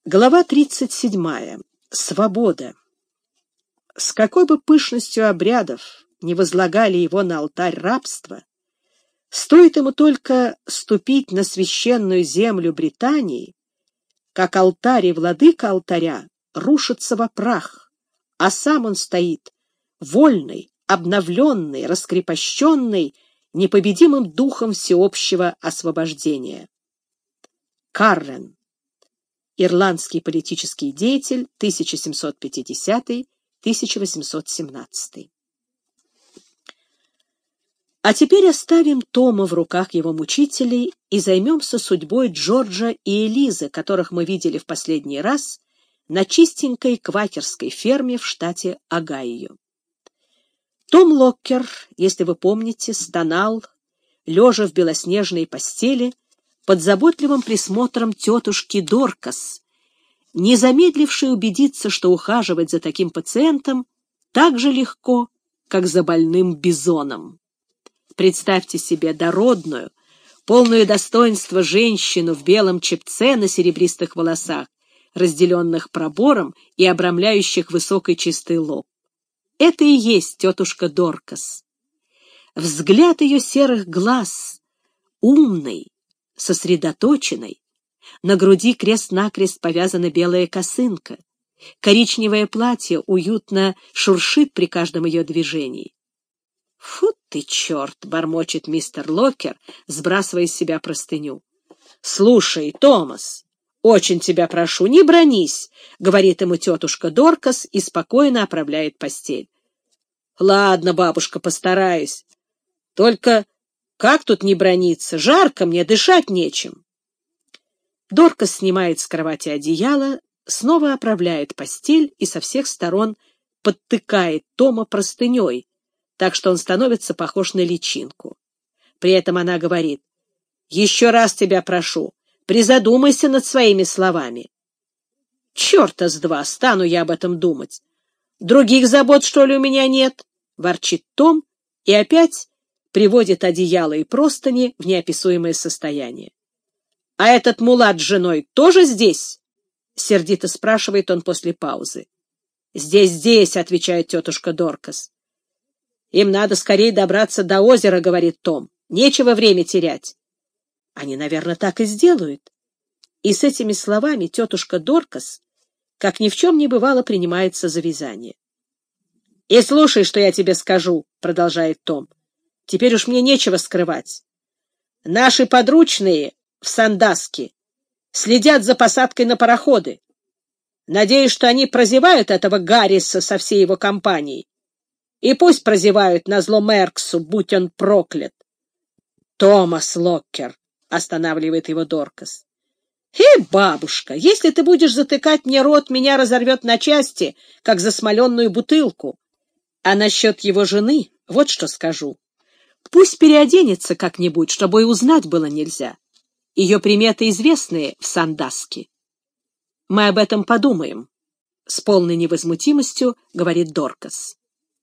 Глава 37. Свобода. С какой бы пышностью обрядов не возлагали его на алтарь рабства, стоит ему только ступить на священную землю Британии, как алтарь и владыка алтаря рушатся во прах, а сам он стоит вольный, обновленный, раскрепощенный, непобедимым духом всеобщего освобождения. Каррен. Ирландский политический деятель, 1750-1817. А теперь оставим Тома в руках его мучителей и займемся судьбой Джорджа и Элизы, которых мы видели в последний раз на чистенькой квакерской ферме в штате Огайо. Том Локкер, если вы помните, стонал, лежа в белоснежной постели, под заботливым присмотром тетушки Доркас, не замедлившей убедиться, что ухаживать за таким пациентом так же легко, как за больным бизоном. Представьте себе дородную, полную достоинства женщину в белом чепце на серебристых волосах, разделенных пробором и обрамляющих высокий чистый лоб. Это и есть тетушка Доркас. Взгляд ее серых глаз, умный, сосредоточенной, на груди крест-накрест повязана белая косынка, коричневое платье уютно шуршит при каждом ее движении. «Фу ты, черт!» — бормочет мистер Локкер, сбрасывая с себя простыню. «Слушай, Томас, очень тебя прошу, не бранись!» — говорит ему тетушка Доркас и спокойно оправляет постель. «Ладно, бабушка, постараюсь. Только как тут не браниться? Жарко мне, дышать нечем». Доркас снимает с кровати одеяло, снова оправляет постель и со всех сторон подтыкает Тома простыней, так что он становится похож на личинку. При этом она говорит: «Еще раз тебя прошу, призадумайся над своими словами». «Черта с два, стану я об этом думать. Других забот, что ли, у меня нет?» — ворчит Том и опять приводит одеяло и простыни в неописуемое состояние. «А этот мулат с женой тоже здесь?» — сердито спрашивает он после паузы. «Здесь», — отвечает тетушка Доркас. «Им надо скорее добраться до озера», — говорит Том. «Нечего время терять». Они, наверное, так и сделают. И с этими словами тетушка Доркас, как ни в чем не бывало, принимается за вязание. «И слушай, что я тебе скажу», — продолжает Том. «Теперь уж мне нечего скрывать. Наши подручные в Сандаске следят за посадкой на пароходы. Надеюсь, что они прозевают этого Гарриса со всей его компанией. И пусть прозевают назло Мерксу, будь он проклят». «Томас Локкер», — останавливает его Доркас. Бабушка, если ты будешь затыкать мне рот, меня разорвет на части, как засмоленную бутылку. А насчет его жены вот что скажу. Пусть переоденется как-нибудь, чтобы и узнать было нельзя. Ее приметы известные в Сандаске». «Мы об этом подумаем», — с полной невозмутимостью говорит Доркас.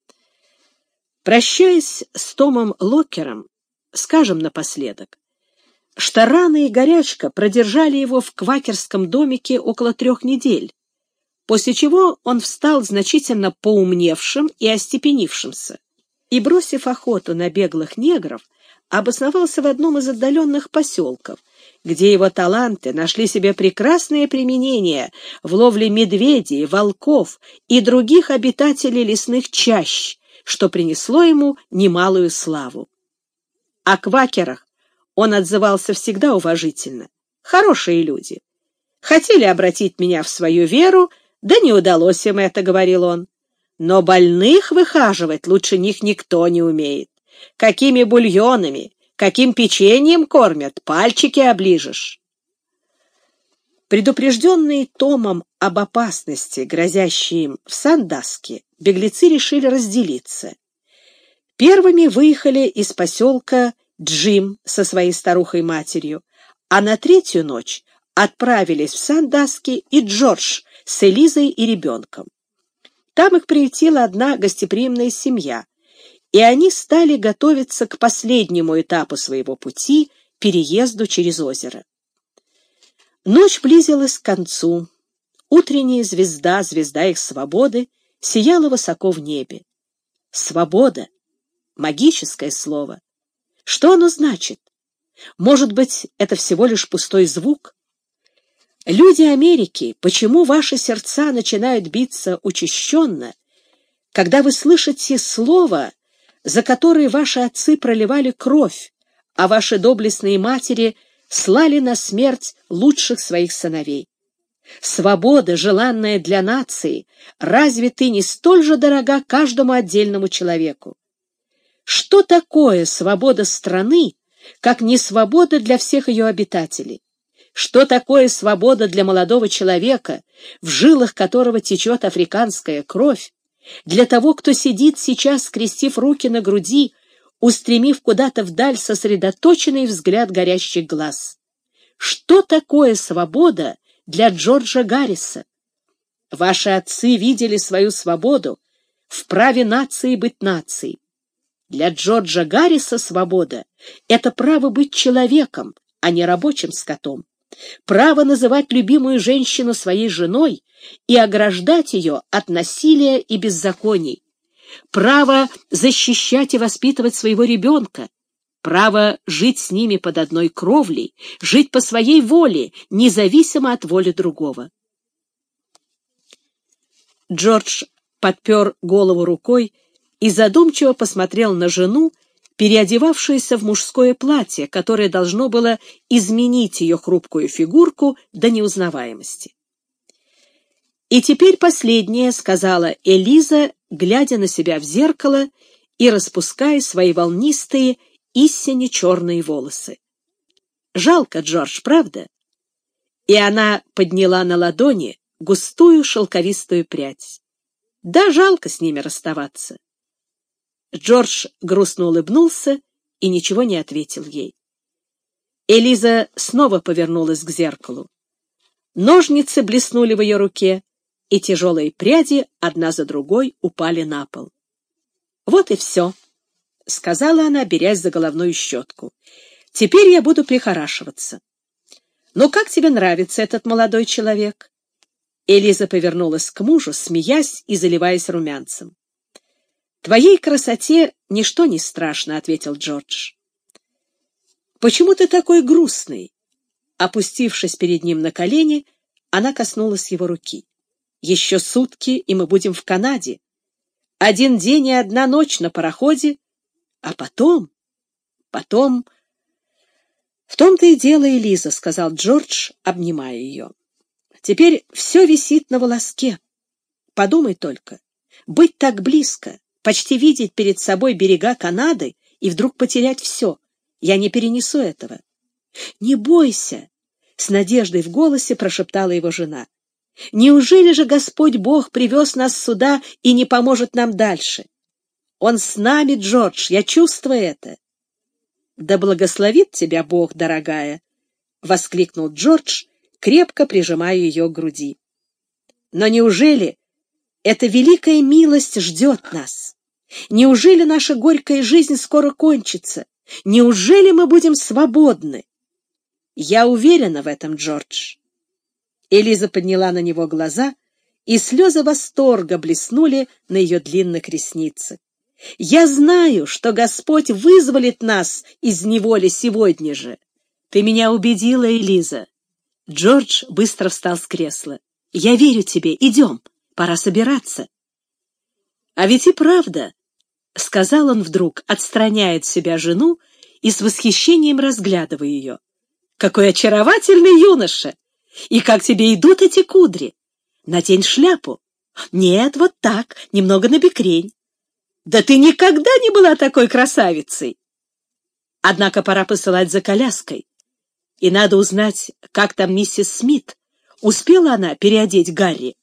Прощаясь с Томом Локкером, скажем напоследок, что рана и горячка продержали его в квакерском домике около 3 недель, после чего он встал значительно поумневшим и остепенившимся, и, бросив охоту на беглых негров, обосновался в одном из отдаленных поселков, где его таланты нашли себе прекрасное применение в ловле медведей, волков и других обитателей лесных чащ, что принесло ему немалую славу. О квакерах он отзывался всегда уважительно. «Хорошие люди. Хотели обратить меня в свою веру, да не удалось им это», — говорил он. «Но больных выхаживать лучше них никто не умеет. Какими бульонами, каким печеньем кормят, пальчики оближешь». Предупрежденные Томом об опасности, грозящей им в Сандаске, беглецы решили разделиться. Первыми выехали из поселка Джим со своей старухой-матерью, а на 3-ю ночь отправились в Сандаске и Джордж с Элизой и ребенком. Там их приютила одна гостеприимная семья, и они стали готовиться к последнему этапу своего пути — переезду через озеро. Ночь близилась к концу, Утренняя звезда, звезда их свободы, сияла высоко в небе. Свобода — магическое слово. Что оно значит? Может быть, это всего лишь пустой звук? Люди Америки, почему ваши сердца начинают биться учащенно, когда вы слышите слово, за которое ваши отцы проливали кровь, а ваши доблестные матери слали на смерть лучших своих сыновей? Свобода, желанная для нации, разве ты не столь же дорога каждому отдельному человеку? Что такое свобода страны, как не свобода для всех ее обитателей? Что такое свобода для молодого человека, в жилах которого течет африканская кровь, для того, кто сидит сейчас, скрестив руки на груди, устремив куда-то вдаль сосредоточенный взгляд горящих глаз? Что такое свобода для Джорджа Гарриса? Ваши отцы видели свою свободу в праве нации быть нацией. Для Джорджа Гарриса свобода — это право быть человеком, а не рабочим скотом. Право называть любимую женщину своей женой и ограждать ее от насилия и беззаконий. Право защищать и воспитывать своего ребенка. Право жить с ними под одной кровлей, жить по своей воле, независимо от воли другого. Джордж подпер голову рукой и задумчиво посмотрел на жену, переодевавшуюся в мужское платье, которое должно было изменить ее хрупкую фигурку до неузнаваемости. «И теперь последнее», — сказала Элиза, глядя на себя в зеркало и распуская свои волнистые, истинно черные волосы. «Жалко, Джордж, правда?» И она подняла на ладони густую шелковистую прядь. «Да, жалко с ними расставаться». Джордж грустно улыбнулся и ничего не ответил ей. Элиза снова повернулась к зеркалу. Ножницы блеснули в ее руке, и тяжелые пряди одна за другой упали на пол. «Вот и все», — сказала она, берясь за головную щетку. «Теперь я буду прихорашиваться». «Ну, как тебе нравится этот молодой человек?» Элиза повернулась к мужу, смеясь и заливаясь румянцем. «Твоей красоте ничто не страшно», — ответил Джордж. «Почему ты такой грустный?» Опустившись перед ним на колени, она коснулась его руки. «Еще сутки, и мы будем в Канаде. 1 день и 1 ночь на пароходе, а потом... «В том-то и дело, Элиза», — сказал Джордж, обнимая ее. «Теперь все висит на волоске. Подумай только, быть так близко, почти видеть перед собой берега Канады и вдруг потерять все. Я не перенесу этого». «Не бойся», — с надеждой в голосе прошептала его жена. «Неужели же Господь Бог привез нас сюда и не поможет нам дальше? Он с нами, Джордж, я чувствую это». «Да благословит тебя Бог, дорогая», — воскликнул Джордж, крепко прижимая ее к груди. «Но неужели эта великая милость ждет нас? Неужели наша горькая жизнь скоро кончится? Неужели мы будем свободны?» «Я уверена в этом, Джордж». Элиза подняла на него глаза, и слезы восторга блеснули на ее длинных ресницах. «Я знаю, что Господь вызволит нас из неволи сегодня же. Ты меня убедила, Элиза». Джордж быстро встал с кресла. «Я верю тебе. Идем. Пора собираться». «А ведь и правда», — сказал он вдруг, отстраняя от себя жену и с восхищением разглядывая ее. «Какой очаровательный юноша! И как тебе идут эти кудри? Надень шляпу. Нет, вот так, немного набекрень. Да ты никогда не была такой красавицей!» Однако пора посылать за коляской. И надо узнать, как там миссис Смит. Успела она переодеть Гарри?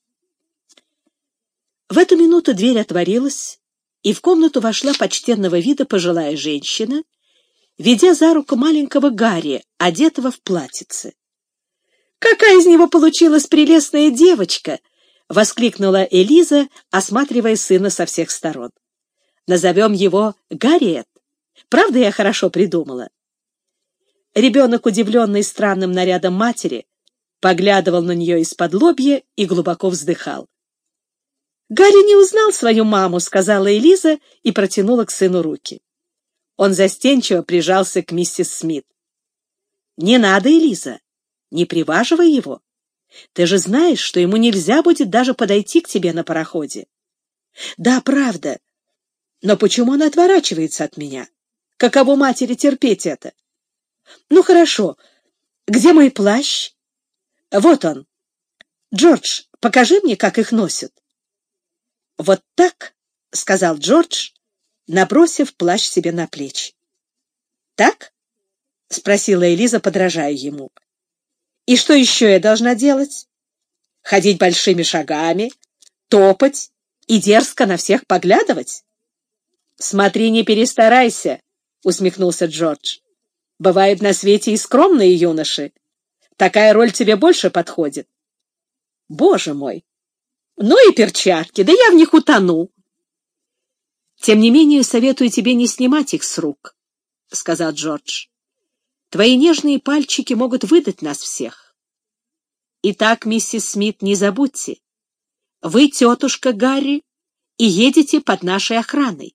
В эту минуту дверь отворилась, и в комнату вошла почтенного вида пожилая женщина, ведя за руку маленького Гарри, одетого в платьице. «Какая из него получилась прелестная девочка!» — воскликнула Элиза, осматривая сына со всех сторон. «Назовем его Гарриет. Правда, я хорошо придумала?» Ребенок, удивленный странным нарядом матери, поглядывал на нее из-под-лобья и глубоко вздыхал. «Гарри не узнал свою маму», — сказала Элиза и протянула к сыну руки. Он застенчиво прижался к миссис Смит. «Не надо, Элиза, не приваживай его. Ты же знаешь, что ему нельзя будет даже подойти к тебе на пароходе». «Да, правда. Но почему он отворачивается от меня? Каково матери терпеть это? Ну, хорошо. Где мой плащ? Вот он. Джордж, покажи мне, как их носят». «Вот так», — сказал Джордж, набросив плащ себе на плечи. «Так?» — спросила Элиза, подражая ему. «И что еще я должна делать? Ходить большими шагами, топать и дерзко на всех поглядывать?» «Смотри, не перестарайся», — усмехнулся Джордж. «Бывают на свете и скромные юноши. Такая роль тебе больше подходит». «Боже мой! Ну и перчатки, да я в них утону». «Тем не менее, советую тебе не снимать их с рук», — сказал Джордж. «Твои нежные пальчики могут выдать нас всех. Итак, миссис Смит, не забудьте, вы тетушка Гарри и едете под нашей охраной».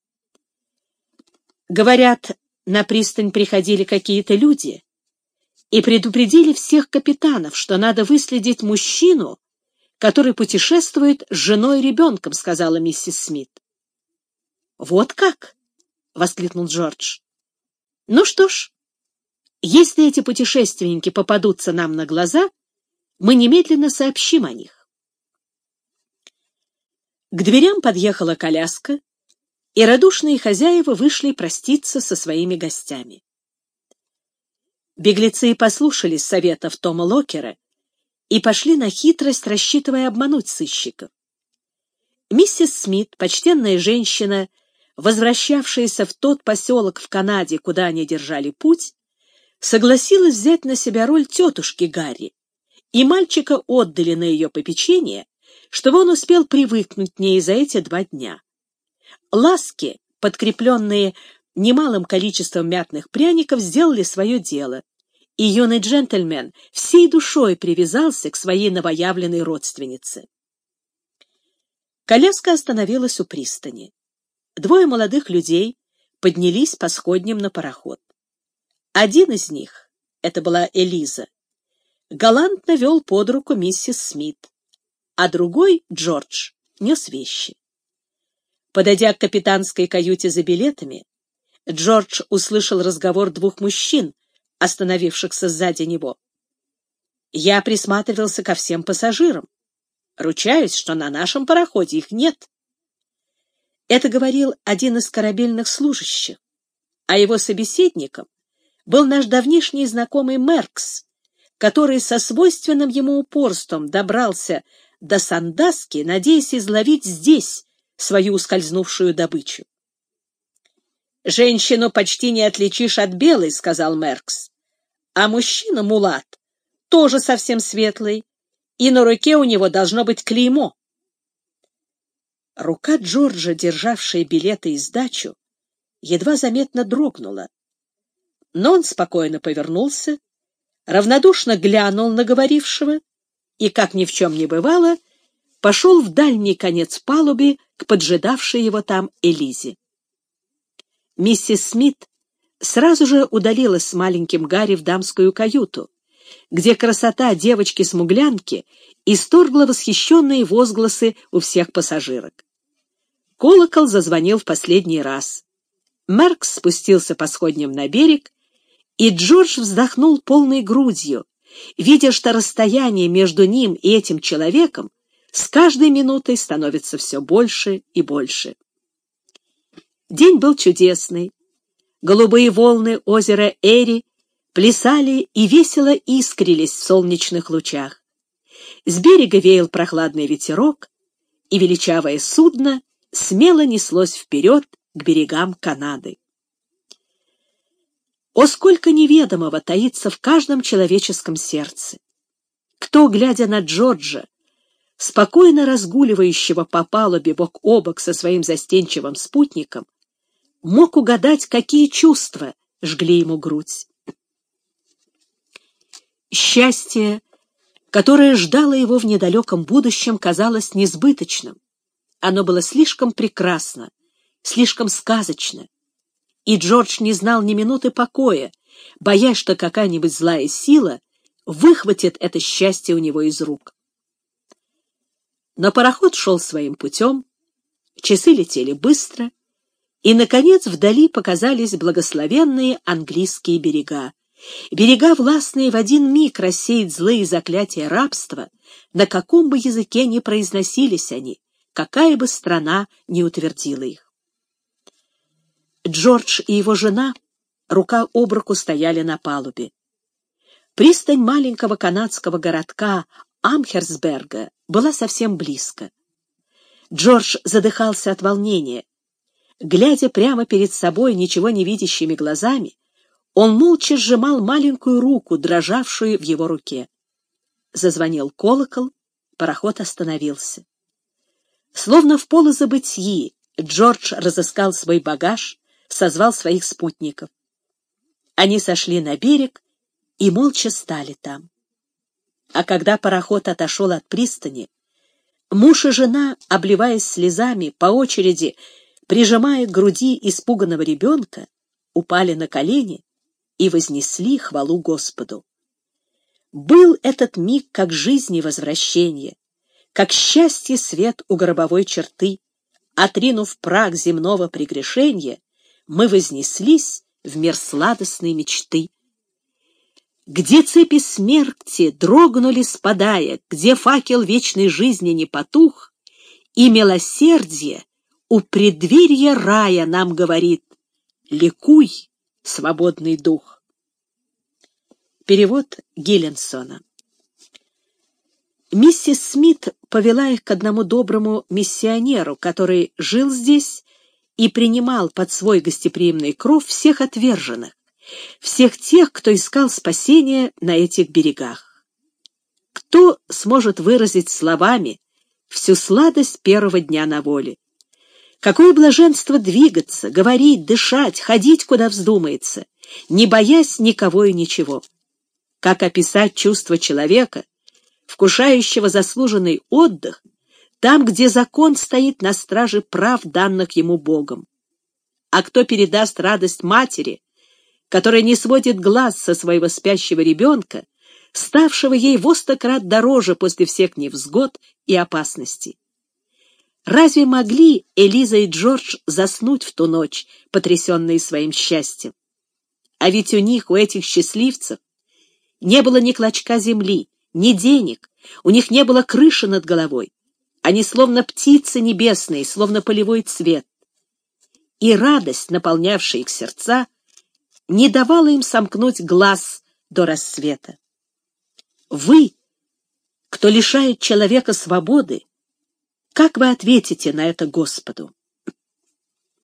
Говорят, на пристань приходили какие-то люди и предупредили всех капитанов, что надо выследить мужчину, который путешествует с женой и ребенком, — сказала миссис Смит. «Вот как?» — воскликнул Джордж. «Ну что ж, если эти путешественники попадутся нам на глаза, мы немедленно сообщим о них». К дверям подъехала коляска, и радушные хозяева вышли проститься со своими гостями. Беглецы послушались советов Тома Локера и пошли на хитрость, рассчитывая обмануть сыщиков. Миссис Смит, почтенная женщина, возвращавшаяся в тот поселок в Канаде, куда они держали путь, согласилась взять на себя роль тетушки Гарри, и мальчика отдали на ее попечение, чтобы он успел привыкнуть к ней за эти 2 дня. Ласки, подкрепленные немалым количеством мятных пряников, сделали свое дело, и юный джентльмен всей душой привязался к своей новоявленной родственнице. Коляска остановилась у пристани. 2 молодых людей поднялись по сходням на пароход. Один из них, это была Элиза, галантно вел под руку миссис Смит, а другой, Джордж, нес вещи. Подойдя к капитанской каюте за билетами, Джордж услышал разговор 2 мужчин, остановившихся сзади него. «Я присматривался ко всем пассажирам. Ручаюсь, что на нашем пароходе их нет». Это говорил один из корабельных служащих, а его собеседником был наш давнишний знакомый Меркс, который со свойственным ему упорством добрался до Сандаски, надеясь изловить здесь свою ускользнувшую добычу. «Женщину почти не отличишь от белой», — сказал Меркс, «а мужчина, мулат, тоже совсем светлый, и на руке у него должно быть клеймо». Рука Джорджа, державшая билеты и сдачу, едва заметно дрогнула, но он спокойно повернулся, равнодушно глянул на говорившего и, как ни в чем не бывало, пошел в дальний конец палубы к поджидавшей его там Элизе. Миссис Смит сразу же удалилась с маленьким Гарри в дамскую каюту, где красота девочки-смуглянки исторгла восхищенные возгласы у всех пассажирок. Колокол зазвонил в последний раз. Меркс спустился по сходням на берег, и Джордж вздохнул полной грудью, видя, что расстояние между ним и этим человеком с каждой минутой становится все больше и больше. День был чудесный. Голубые волны озера Эри плясали и весело искрились в солнечных лучах. С берега веял прохладный ветерок, и величавое судно смело неслось вперед к берегам Канады. О, сколько неведомого таится в каждом человеческом сердце! Кто, глядя на Джорджа, спокойно разгуливающего по палубе бок о бок со своим застенчивым спутником, мог угадать, какие чувства жгли ему грудь? Счастье которое ждало его в недалеком будущем, казалось несбыточным. Оно было слишком прекрасно, слишком сказочно, и Джордж не знал ни минуты покоя, боясь, что какая-нибудь злая сила выхватит это счастье у него из рук. Но пароход шел своим путем, часы летели быстро, и, наконец, вдали показались благословенные английские берега. Берега, властные в один миг рассеять злые заклятия рабства, на каком бы языке ни произносились они, какая бы страна ни утвердила их. Джордж и его жена рука об руку стояли на палубе. Пристань маленького канадского городка Амхерсберга была совсем близко. Джордж задыхался от волнения. Глядя прямо перед собой ничего не видящими глазами, он молча сжимал маленькую руку, дрожавшую в его руке. Зазвонил колокол, пароход остановился. Словно в полузабытии, Джордж разыскал свой багаж, созвал своих спутников. Они сошли на берег и молча стали там. А когда пароход отошел от пристани, муж и жена, обливаясь слезами, по очереди, прижимая к груди испуганного ребенка, упали на колени и вознесли хвалу Господу. Был этот миг как жизни возвращение, как счастье свет у гробовой черты. Отринув прах земного прегрешения, мы вознеслись в мир сладостной мечты. Где цепи смерти дрогнули, спадая, где факел вечной жизни не потух, и милосердие у преддверья рая нам говорит: ликуй, свободный дух. Перевод Гилленсона. Миссис Смит повела их к одному доброму миссионеру, который жил здесь и принимал под свой гостеприимный кров всех отверженных, всех тех, кто искал спасения на этих берегах. Кто сможет выразить словами всю сладость первого дня на воле? Какое блаженство двигаться, говорить, дышать, ходить, куда вздумается, не боясь никого и ничего. Как описать чувство человека, вкушающего заслуженный отдых, там, где закон стоит на страже прав, данных ему Богом? А кто передаст радость матери, которая не сводит глаз со своего спящего ребенка, ставшего ей во 100 крат дороже после всех невзгод и опасностей? Разве могли Элиза и Джордж заснуть в ту ночь, потрясенные своим счастьем? А ведь у них, у этих счастливцев, не было ни клочка земли, ни денег, у них не было крыши над головой. Они словно птицы небесные, словно полевой цвет. И радость, наполнявшая их сердца, не давала им сомкнуть глаз до рассвета. Вы, кто лишает человека свободы, как вы ответите на это Господу?